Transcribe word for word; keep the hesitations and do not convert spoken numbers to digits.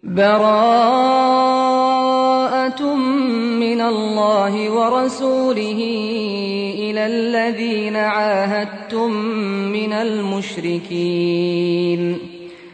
بَرَاءَةٌ مِّنَ اللَّهِ وَرَسُولِهِ إِلَى الَّذِينَ عَاهَدتُّم مِّنَ الْمُشْرِكِينَ